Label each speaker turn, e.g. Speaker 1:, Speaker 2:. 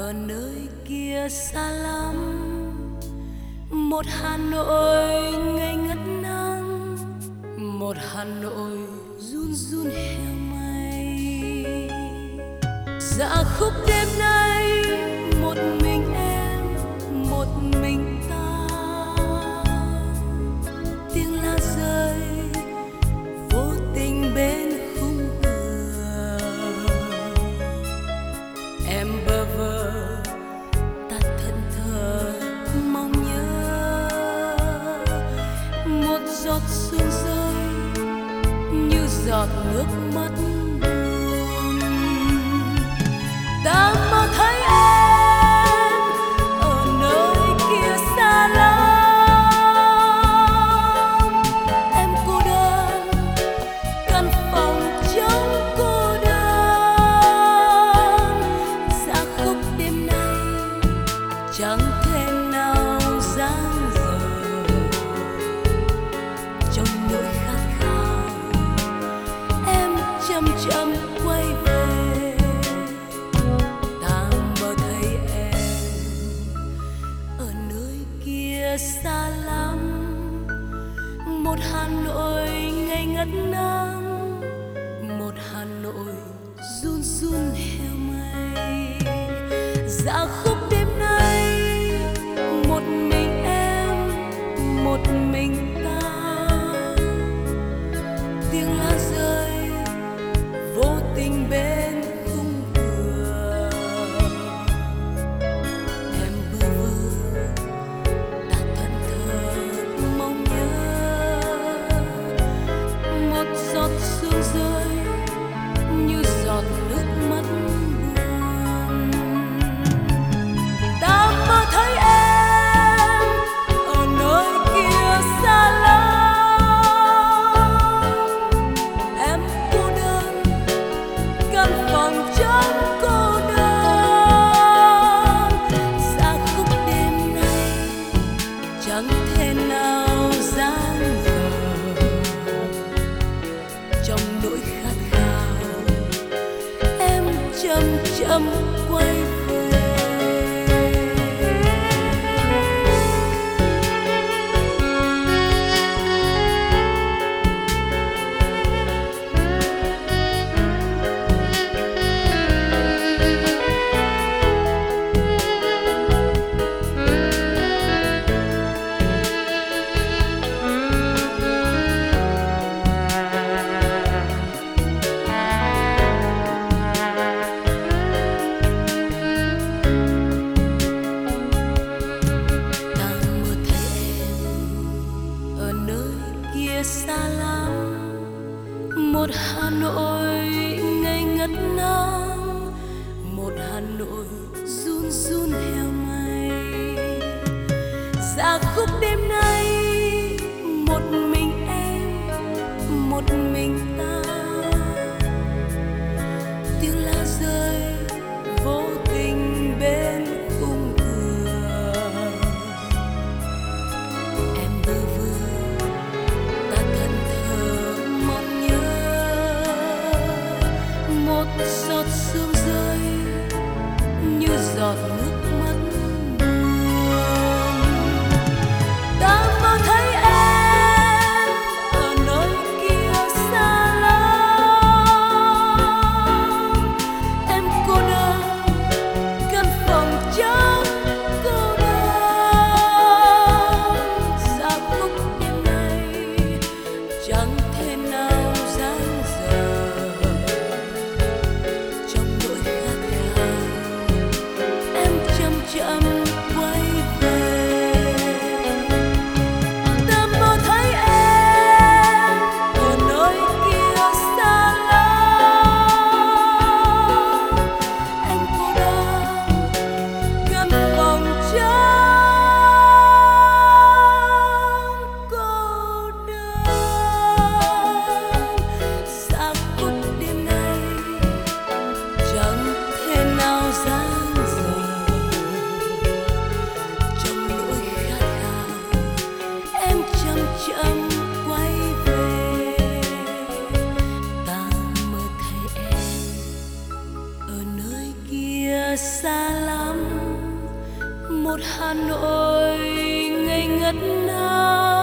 Speaker 1: ở nơi kia xa lắm, một Hà Nội ngây ngất nắng, một Hà Nội run run heo may. Dạ khúc đêm nay một mình em, một mình ta, tiếng lá rơi vô tình bên khung cửa. Em bơ vơ ta thẫn thờ mong nhớ, một giọt sương rơi như giọt nước mắt buồn. Ta mơ thấy em ở nơi kia xa lắm, em cô đơn căn phòng trống cô đơn. Dạ khúc đêm nay chẳng thể nào dang dở, trong nỗi khát khao em chậm chậm quay về. Ta mơ thấy em ở nơi kia xa lắm, một Hà Nội ngây ngất nắng, một Hà Nội run run heo may. Dạ khúc đêm nay một mình em, một mình ta, tiếng lá rơi vô tình bên khung cửa. Em bơ vơ ta thẫn thờ mong nhớ, một giọt sương rơi như giọt nước mắt buồn. Ta mơ thấy em ở nơi kia xa lắm, em cô đơn căn phòng trống cô đơn. Dạ khúc đêm nay chẳng thể nào dang dở, trong nỗi khát khao em chậm chậm quay về. Ta mơ thấy em ở nơi kia xa lắm, một Hà Nội ngây ngất nắng, một Hà Nội run run heo may. Dạ khúc đêm nay một mình em, một mình ta, tiếng lá rơi vô tình bên khung cửa. Em bơ vơ ta thẫn thờ mong nhớ, một giọt sương rơi như giọt nước mắt buồn. Ta mơ thấy em ở nơi kia xa lắm, em cô đơn căn phòng trống cô đơn. Dạ khúc đêm nay chẳng thể nào dang dở, trong nỗi khát khao em một Hà Nội ngây ngất ngây